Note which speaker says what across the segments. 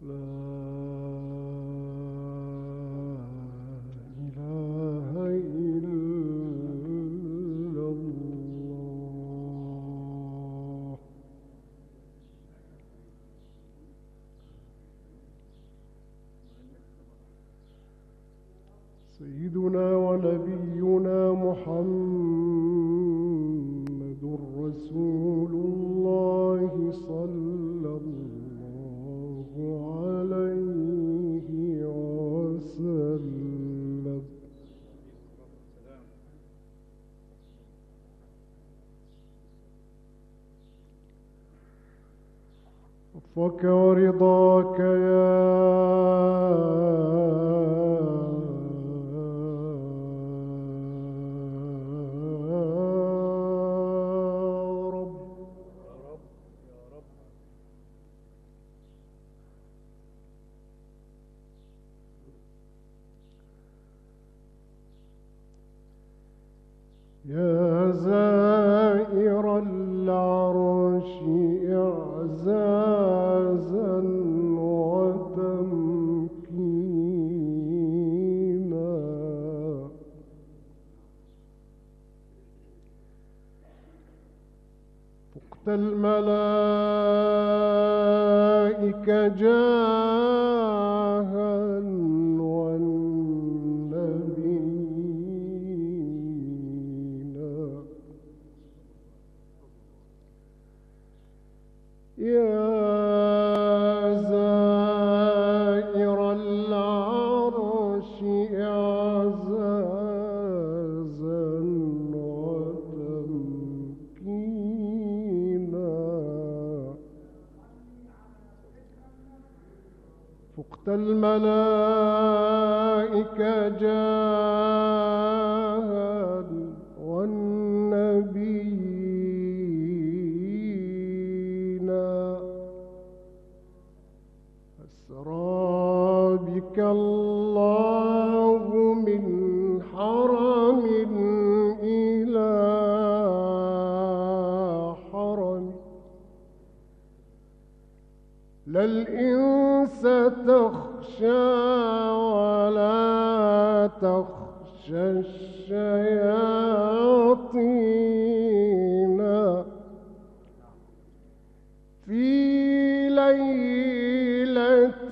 Speaker 1: سيدنا ونبينا محمد رسول الله صلى الله عليه وسلم. عفوك ورضاك يا يا زائر العرش إعزازا وتمكينا، فقت الملائكة جاها يا زائر العرش إعزازا وتمكينا، فقت الملائكة جاها والنبي أسرى بك الله من حرم إلى حرم، لا الإنس تخشى ولا تخشى الشياطين، في ليلة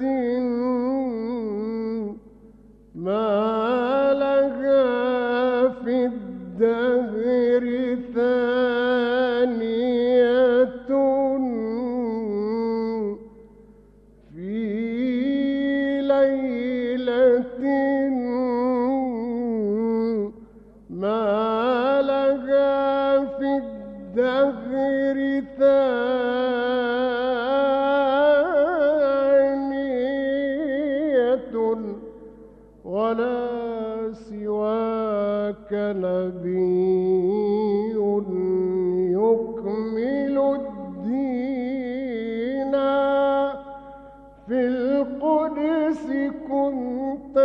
Speaker 1: ما لها في الدهر ثانية، في ليلة ما لها في الدهر ثانية، ولا سواك نبي يكمل الدين، في القدس كنت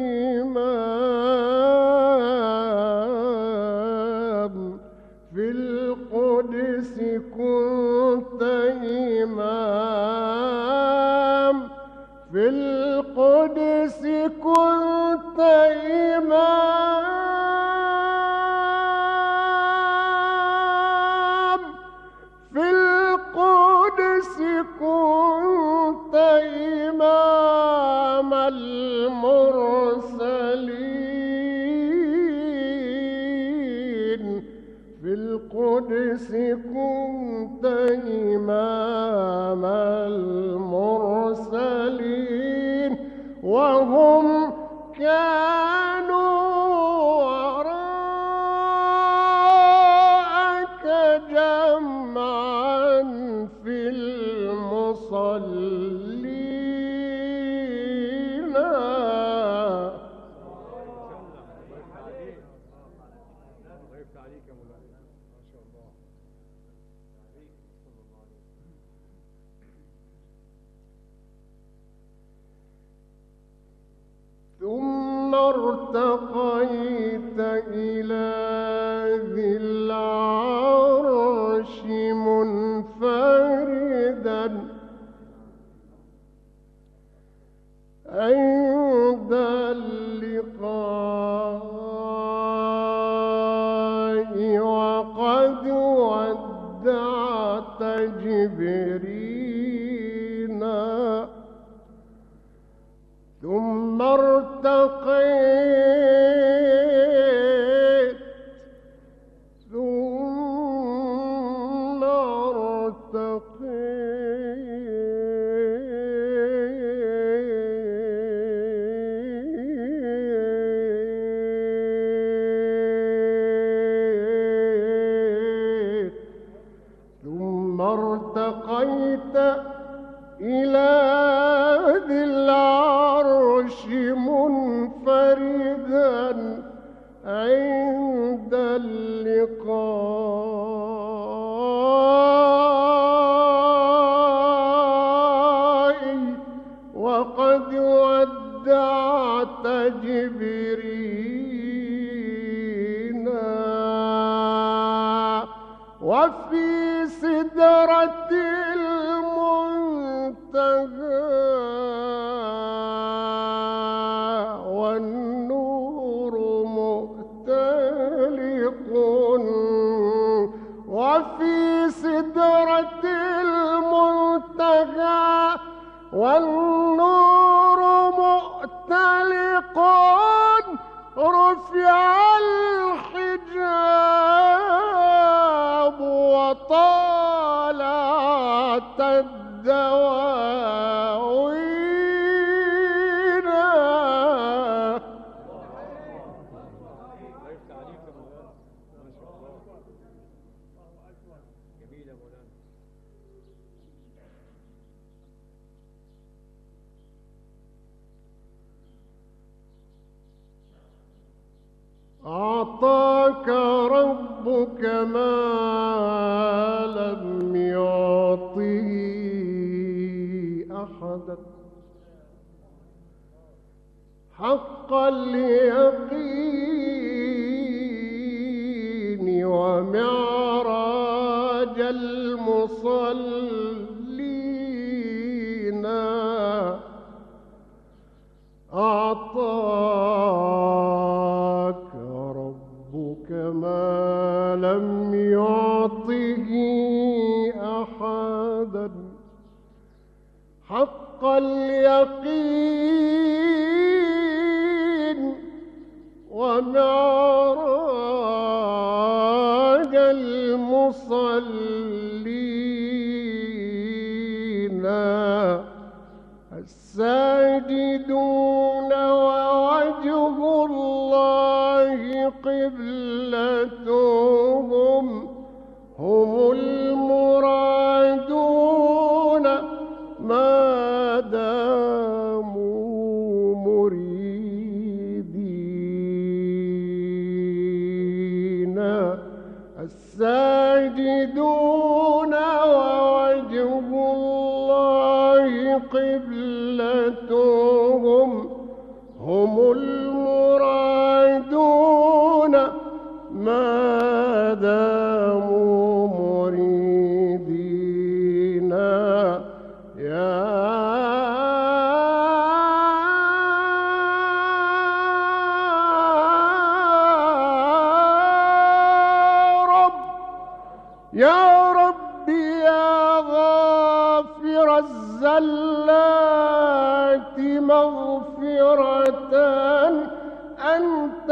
Speaker 1: إمام، في القدس كنت إمام، في القدس كنت إمام، في القدس كنت إمام المرسلين، في القدس كنت إمام المرسلين، وهم كانوا وراءك جمعا في المصلين. ثم ارتقيت إلى ذي العرش منفردا، عند اللقاء وقد ودعت جبريل ثم ارتقيت ثم ارتقيت إلى ذي العرش منفردا عند اللقاء وقد ودعت جبريل وفي سدرة المنتهى والنور مؤتلق وفي سدرة المنتهى والنور مؤتلق رفع الحجاب وطالعت الدواوين أعطاك ربك ما لم يعطه أحدا حق اليقين ومعراج المصلين أعطاك ربك ما لم يعطه أحدا حق اليقين ومعراج المصلين الساجدون ووجه الله قبلتهم هم المرادون ما داموا مريدين الساجدون ووجه الله قبلتهم هم المرادون ما داموا مريدين يا رب يا ربي يا غافر الزلات مغفرة أنت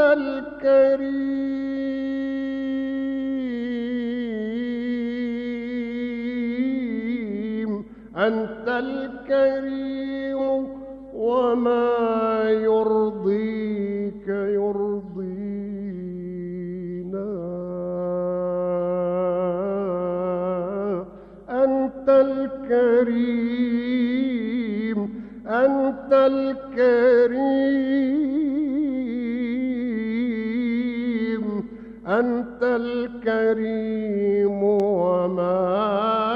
Speaker 1: الكريم أنت الكريم وما يرضيك يرضينا أنت الكريم أنت الكريم أنت الكريم وما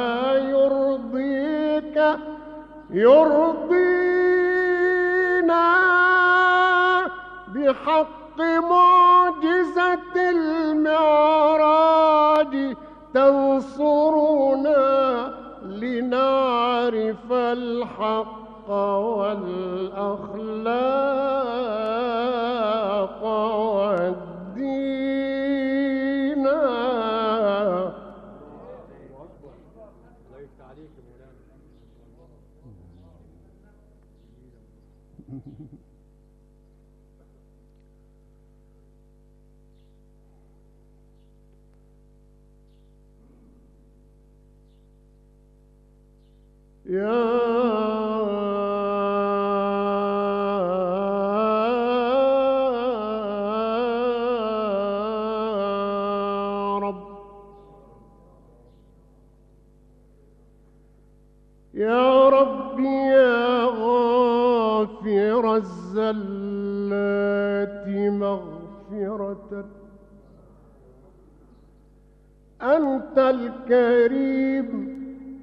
Speaker 1: يرضيك يرضينا بحق معجزة المعراج تنصرنا لنعرف الحق والأخلاق والدين. يا رب، يا ربي يا غافر الزلات مغفرة، أنت الكريم،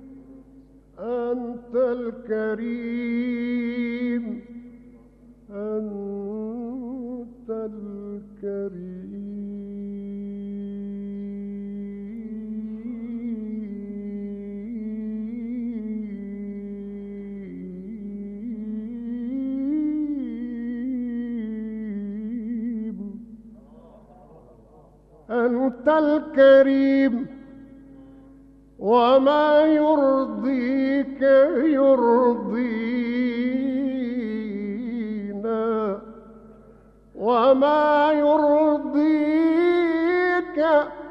Speaker 1: أنت الكريم، أنت الكريم. أنت الكريم، وما يرضيك يرضينا، وما يرضيك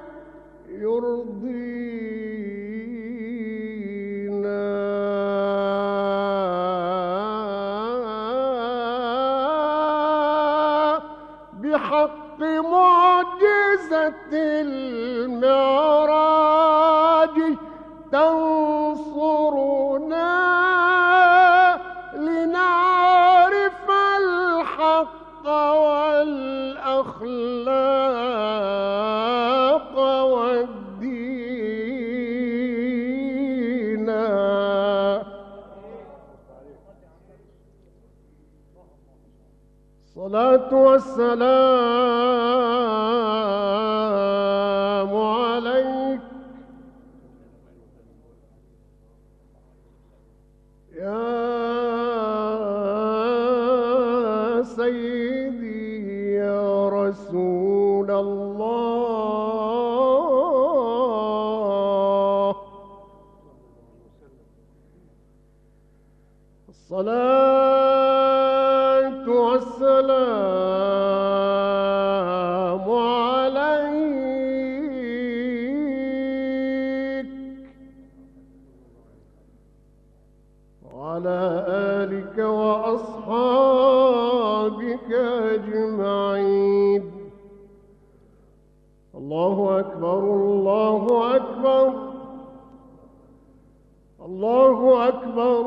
Speaker 1: يرضينا. بحق معجزة المعراج تنصرنا لنعرف الحق والأخلاق والدين. الصلاة والسلام عليك يا سيدي يا رسول الله. الصلاة والسلام عليك وعلى آلك وأصحابك أجمعين. الله أكبر، الله أكبر، الله أكبر،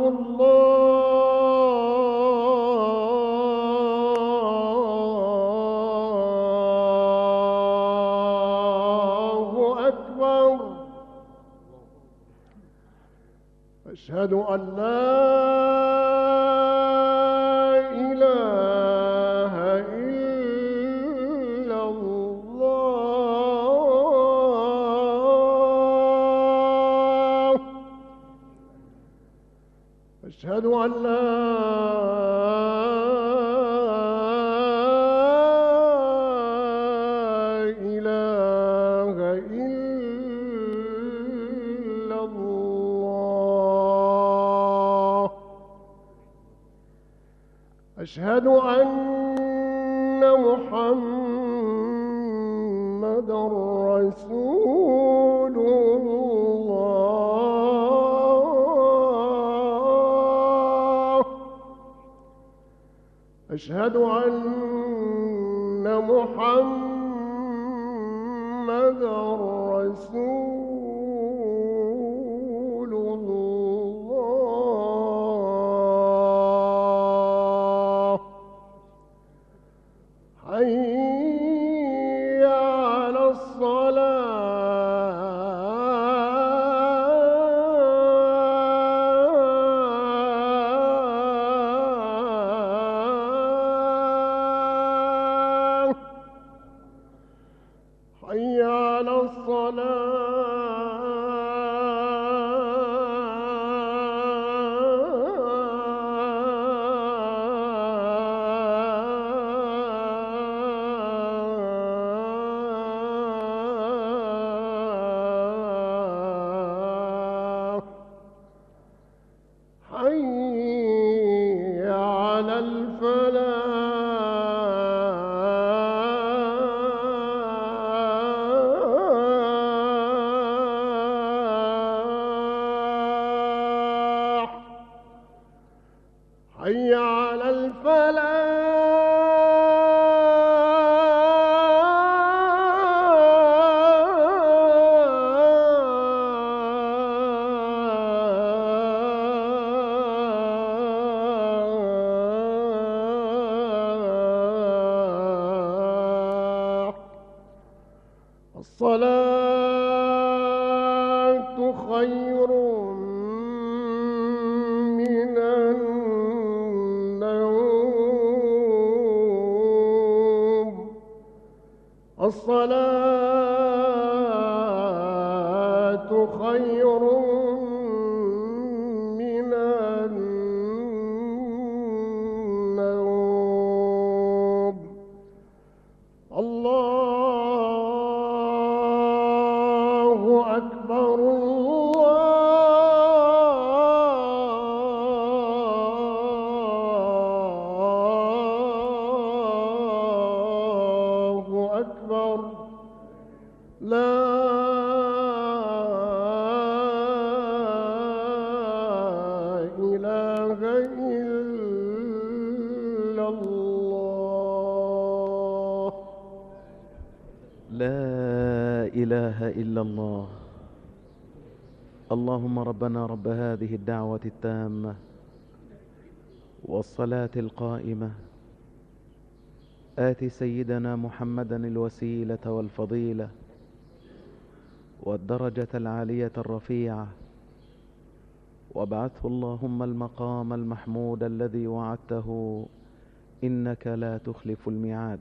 Speaker 1: الله أكبر. أشهد أن لا إله إلا الله. أشهد أن لا إله إلا الله. أشهد أن محمدًا رسول الله. أشهد أن محمدًا رسول الله. حي على الصلاة، حي على الصلاة. حي على الفلاح. الصلاة خير من النوم. الصلاة خير من النوم. الله أكبر الله أكبر. لا إله إلا الله.
Speaker 2: لا إله إلا الله. اللهم ربنا رب هذه الدعوة التامة والصلاة القائمة، آت سيدنا محمدا الوسيلة والفضيلة والدرجة العالية الرفيعة، وابعثه اللهم المقام المحمود الذي وعدته، إنك لا تخلف الميعاد.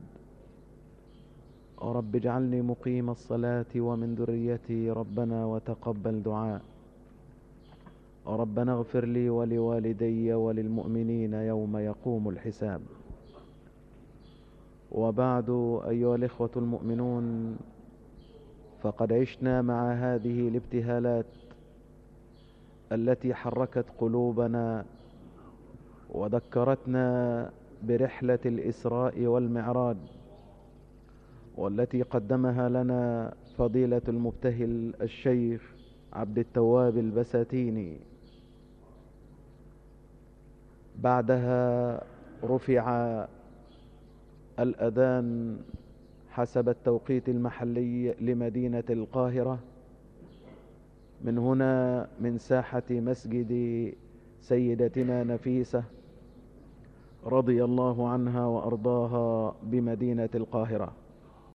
Speaker 2: رب اجعلني مقيم الصلاة ومن ذريتي ربنا وتقبل دعاء. ربنا اغفر لي ولوالدي وللمؤمنين يوم يقوم الحساب. وبعد، أيها الإخوة المؤمنون، فقد عشنا مع هذه الابتهالات التي حركت قلوبنا وذكرتنا برحلة الإسراء والمعراج، والتي قدمها لنا فضيلة المبتهل الشيخ عبد التواب البساتيني. بعدها رفع الأذان حسب التوقيت المحلي لمدينة القاهرة، من هنا من ساحة مسجد سيدتنا نفيسة رضي الله عنها وأرضاها بمدينة القاهرة.